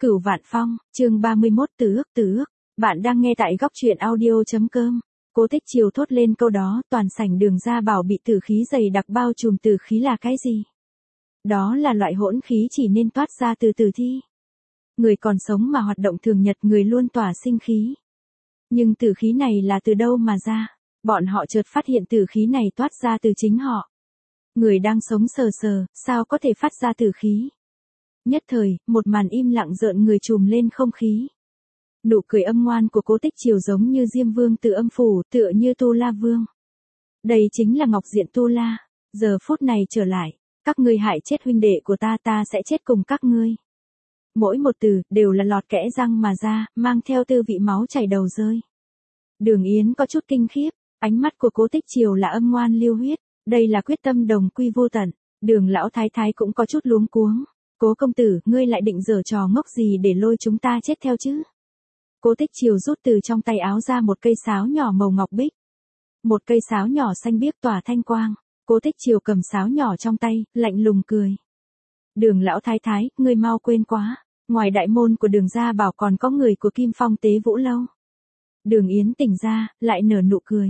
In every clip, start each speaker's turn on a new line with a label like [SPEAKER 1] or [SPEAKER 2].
[SPEAKER 1] Cửu Vạn Phong, chương 31 Tử ước. Bạn đang nghe tại góc truyện audio.com. Cố Tích Triều thốt lên câu đó, toàn sảnh Đường Gia Bảo bị tử khí dày đặc bao trùm. Tử khí là cái gì? Đó là loại hỗn khí chỉ nên toát ra từ tử thi. Người còn sống mà hoạt động thường nhật người luôn tỏa sinh khí. Nhưng tử khí này là từ đâu mà ra? Bọn họ chợt phát hiện tử khí này toát ra từ chính họ. Người đang sống sờ sờ, sao có thể phát ra tử khí? Nhất thời, một màn im lặng rợn người trùm lên không khí. Nụ cười âm ngoan của Cố Tích Triều giống như Diêm Vương từ âm phủ, tựa như Tu La Vương. Đây chính là Ngọc Diện Tu La. Giờ phút này trở lại, các ngươi hại chết huynh đệ của ta, ta sẽ chết cùng các ngươi. Mỗi một từ, đều là lọt kẽ răng mà ra, mang theo tư vị máu chảy đầu rơi. Đường Yến có chút kinh khiếp, ánh mắt của Cố Tích Triều là âm ngoan liêu huyết, đây là quyết tâm đồng quy vô tận. Đường lão thái thái cũng có chút luống cuống. Cố công tử, ngươi lại định giở trò ngốc gì để lôi chúng ta chết theo chứ? Cố Tích Triều rút từ trong tay áo ra một cây sáo nhỏ màu ngọc bích. Một cây sáo nhỏ xanh biếc tỏa thanh quang. Cố Tích Triều cầm sáo nhỏ trong tay, lạnh lùng cười. Đường lão thái thái, ngươi mau quên quá. Ngoài đại môn của Đường Gia Bảo còn có người của Kim Phong Tế Vũ Lâu. Đường Yến tỉnh ra, lại nở nụ cười.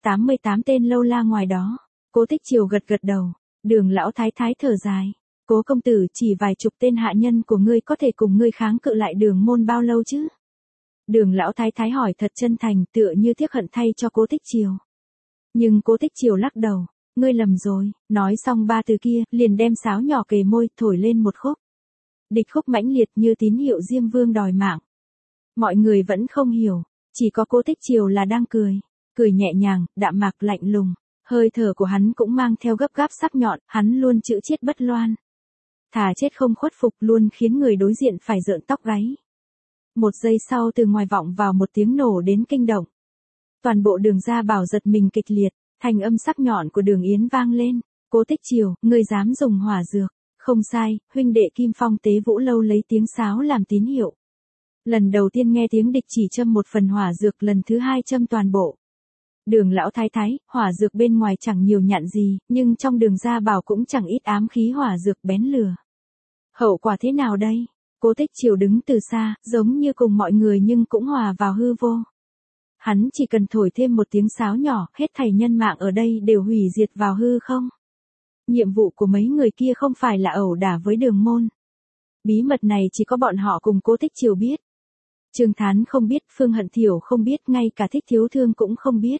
[SPEAKER 1] 88 tên lâu la ngoài đó. Cố Tích Triều gật gật đầu. Đường lão thái thái thở dài. Cố công tử, chỉ vài chục tên hạ nhân của ngươi có thể cùng ngươi kháng cự lại Đường môn bao lâu chứ? Đường lão thái thái hỏi thật chân thành, tựa như tiếc hận thay cho Cố Tích Triều. Nhưng Cố Tích Triều lắc đầu, ngươi lầm rồi. Nói xong ba từ kia, liền đem sáo nhỏ kề môi, thổi lên một khúc. Địch khúc mãnh liệt như tín hiệu Diêm Vương đòi mạng. Mọi người vẫn không hiểu, chỉ có Cố Tích Triều là đang cười. Cười nhẹ nhàng, đạm mạc lạnh lùng. Hơi thở của hắn cũng mang theo gấp gáp sắc nhọn, hắn luôn chữ chiết bất loan. Thà chết không khuất phục, luôn khiến người đối diện phải rợn tóc gáy. Một giây sau, từ ngoài vọng vào một tiếng nổ đến kinh động. Toàn bộ Đường Gia Bảo giật mình kịch liệt, thanh âm sắc nhọn của Đường Yến vang lên. Cố Tích Triều, ngươi dám dùng hỏa dược? Không sai, huynh đệ Kim Phong Tế Vũ Lâu lấy tiếng sáo làm tín hiệu. Lần đầu tiên nghe tiếng địch chỉ châm một phần hỏa dược, lần thứ hai châm toàn bộ. Đường lão thái thái, hỏa dược bên ngoài chẳng nhiều nhạn gì, nhưng trong Đường Gia Bảo cũng chẳng ít ám khí hỏa dược bén lửa. Hậu quả thế nào đây? Cố Tích Triều đứng từ xa, giống như cùng mọi người nhưng cũng hòa vào hư vô. Hắn chỉ cần thổi thêm một tiếng sáo nhỏ, hết thảy nhân mạng ở đây đều hủy diệt vào hư không. Nhiệm vụ của mấy người kia không phải là ẩu đả với Đường môn. Bí mật này chỉ có bọn họ cùng Cố Tích Triều biết. Trương Thán không biết, Phương Hận Thiểu không biết, ngay cả Thích Thiếu Thương cũng không biết.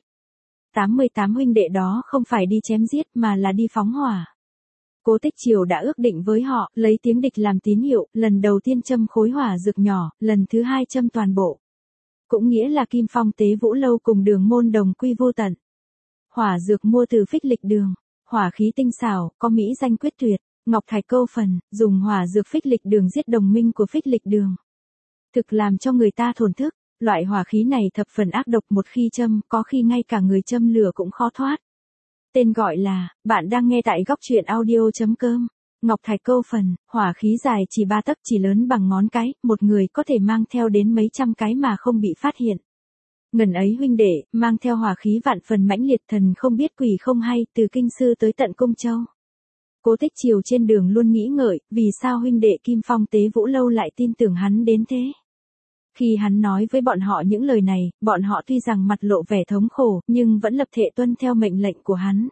[SPEAKER 1] 88 huynh đệ đó không phải đi chém giết mà là đi phóng hỏa. Cố Tích Triều đã ước định với họ, lấy tiếng địch làm tín hiệu, lần đầu tiên châm khối hỏa dược nhỏ, lần thứ hai châm toàn bộ. Cũng nghĩa là Kim Phong Tế Vũ Lâu cùng Đường môn đồng quy vô tận. Hỏa dược mua từ Phích Lịch Đường, hỏa khí tinh xảo, có mỹ danh quyết tuyệt, ngọc thạch câu phần, dùng hỏa dược Phích Lịch Đường giết đồng minh của Phích Lịch Đường. Thực làm cho người ta thổn thức, loại hỏa khí này thập phần ác độc, một khi châm, có khi ngay cả người châm lửa cũng khó thoát. Tên gọi là, bạn đang nghe tại góc truyện audio.com. Ngọc thạch câu phần, hỏa khí dài chỉ 3 tấc, chỉ lớn bằng ngón cái, một người có thể mang theo đến mấy trăm cái mà không bị phát hiện. Ngần ấy huynh đệ, mang theo hỏa khí vạn phần mãnh liệt, thần không biết quỷ không hay, từ Kinh Sư tới tận Cung Châu. Cố Tích Triều trên đường luôn nghĩ ngợi, vì sao huynh đệ Kim Phong Tế Vũ Lâu lại tin tưởng hắn đến thế. Khi hắn nói với bọn họ những lời này, bọn họ tuy rằng mặt lộ vẻ thống khổ, nhưng vẫn lập thệ tuân theo mệnh lệnh của hắn.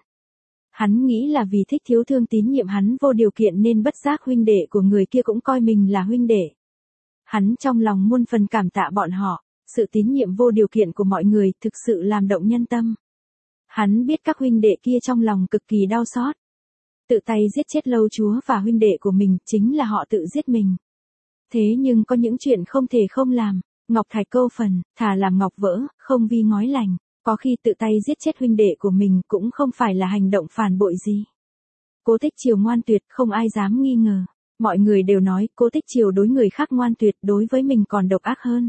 [SPEAKER 1] Hắn nghĩ là vì Thích Thiếu Thương tín nhiệm hắn vô điều kiện nên bất giác huynh đệ của người kia cũng coi mình là huynh đệ. Hắn trong lòng muôn phần cảm tạ bọn họ, sự tín nhiệm vô điều kiện của mọi người thực sự làm động nhân tâm. Hắn biết các huynh đệ kia trong lòng cực kỳ đau xót. Tự tay giết chết Lâu Chúa và huynh đệ của mình, chính là họ tự giết mình. Thế nhưng có những chuyện không thể không làm, ngọc thạch câu phần, thà làm ngọc vỡ, không vi ngói lành, có khi tự tay giết chết huynh đệ của mình cũng không phải là hành động phản bội gì. Cố Tích Triều ngoan tuyệt, không ai dám nghi ngờ. Mọi người đều nói, Cố Tích Triều đối người khác ngoan tuyệt, đối với mình còn độc ác hơn.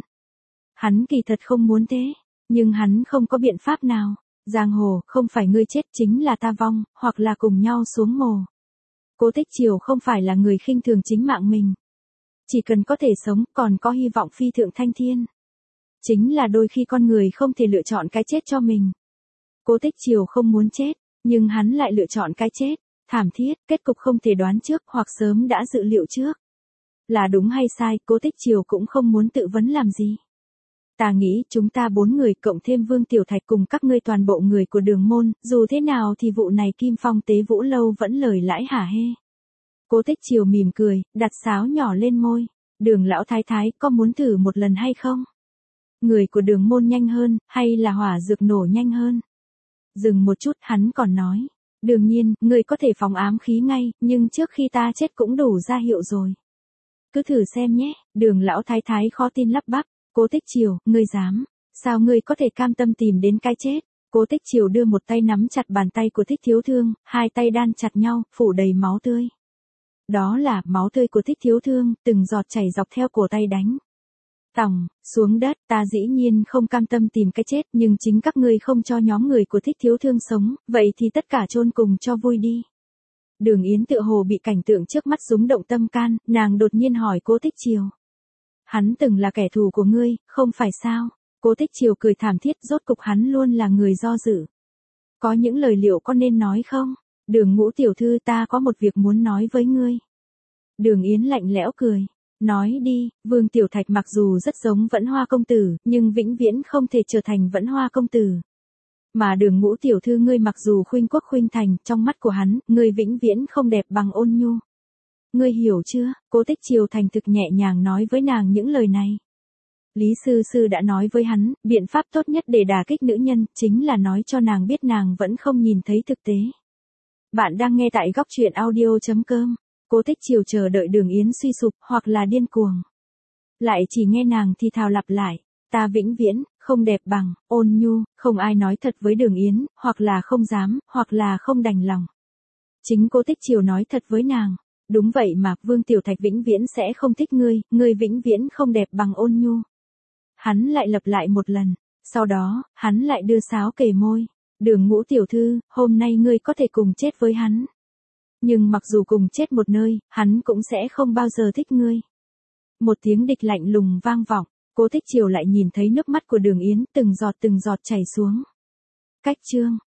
[SPEAKER 1] Hắn kỳ thật không muốn thế, nhưng hắn không có biện pháp nào. Giang hồ, không phải ngươi chết chính là ta vong, hoặc là cùng nhau xuống mồ. Cố Tích Triều không phải là người khinh thường chính mạng mình. Chỉ cần có thể sống, còn có hy vọng phi thượng thanh thiên. Chính là đôi khi con người không thể lựa chọn cái chết cho mình. Cố Tích Triều không muốn chết, nhưng hắn lại lựa chọn cái chết, thảm thiết, kết cục không thể đoán trước hoặc sớm đã dự liệu trước. Là đúng hay sai, Cố Tích Triều cũng không muốn tự vấn làm gì. Ta nghĩ chúng ta 4 người cộng thêm Vương Tiểu Thạch cùng các ngươi toàn bộ người của Đường môn, dù thế nào thì vụ này Kim Phong Tế Vũ Lâu vẫn lời lãi hả hê. Cố Tích Triều mỉm cười, đặt sáo nhỏ lên môi. Đường lão thái thái có muốn thử một lần hay không? Người của Đường môn nhanh hơn, hay là hỏa dược nổ nhanh hơn? Dừng một chút, hắn còn nói. Đương nhiên, người có thể phóng ám khí ngay, nhưng trước khi ta chết cũng đủ ra hiệu rồi. Cứ thử xem nhé, Đường lão thái thái khó tin lắp bắp. Cố Tích Triều, ngươi dám? Sao ngươi có thể cam tâm tìm đến cái chết? Cố Tích Triều đưa một tay nắm chặt bàn tay của Thích Thiếu Thương, hai tay đan chặt nhau, phủ đầy máu tươi. Đó là máu tươi của Thích Thiếu Thương, từng giọt chảy dọc theo cổ tay đánh. Tòng, xuống đất, ta dĩ nhiên không cam tâm tìm cái chết, nhưng chính các ngươi không cho nhóm người của Thích Thiếu Thương sống, vậy thì tất cả chôn cùng cho vui đi. Đường Yến tựa hồ bị cảnh tượng trước mắt rúng động tâm can, nàng đột nhiên hỏi Cố Tích Triều. Hắn từng là kẻ thù của ngươi, không phải sao? Cố Tích Triều cười thảm thiết, rốt cục hắn luôn là người do dự. Có những lời liệu có nên nói không? Đường Ngũ tiểu thư, ta có một việc muốn nói với ngươi. Đường Yến lạnh lẽo cười. Nói đi, Vương Tiểu Thạch mặc dù rất giống Vẫn Hoa công tử, nhưng vĩnh viễn không thể trở thành Vẫn Hoa công tử. Mà Đường Ngũ tiểu thư ngươi mặc dù khuynh quốc khuynh thành, trong mắt của hắn, ngươi vĩnh viễn không đẹp bằng Ôn Nhu. Ngươi hiểu chưa? Cố Tích Triều thành thực nhẹ nhàng nói với nàng những lời này. Lý sư sư đã nói với hắn, biện pháp tốt nhất để đả kích nữ nhân, chính là nói cho nàng biết nàng vẫn không nhìn thấy thực tế. Bạn đang nghe tại góc truyện audio.com. Cố Tích Triều chờ đợi Đường Yến suy sụp, hoặc là điên cuồng. Lại chỉ nghe nàng thì thào lặp lại, ta vĩnh viễn, không đẹp bằng, Ôn Nhu, không ai nói thật với Đường Yến, hoặc là không dám, hoặc là không đành lòng. Chính Cố Tích Triều nói thật với nàng. Đúng vậy mà, Vương Tiểu Thạch vĩnh viễn sẽ không thích ngươi vĩnh viễn không đẹp bằng Ôn Nhu. Hắn lại lặp lại một lần, sau đó, hắn lại đưa sáo kề môi. Đường Ngũ tiểu thư, hôm nay ngươi có thể cùng chết với hắn. Nhưng mặc dù cùng chết một nơi, hắn cũng sẽ không bao giờ thích ngươi. Một tiếng địch lạnh lùng vang vọng, Cố Tích Triều lại nhìn thấy nước mắt của Đường Yến từng giọt chảy xuống. Cách chương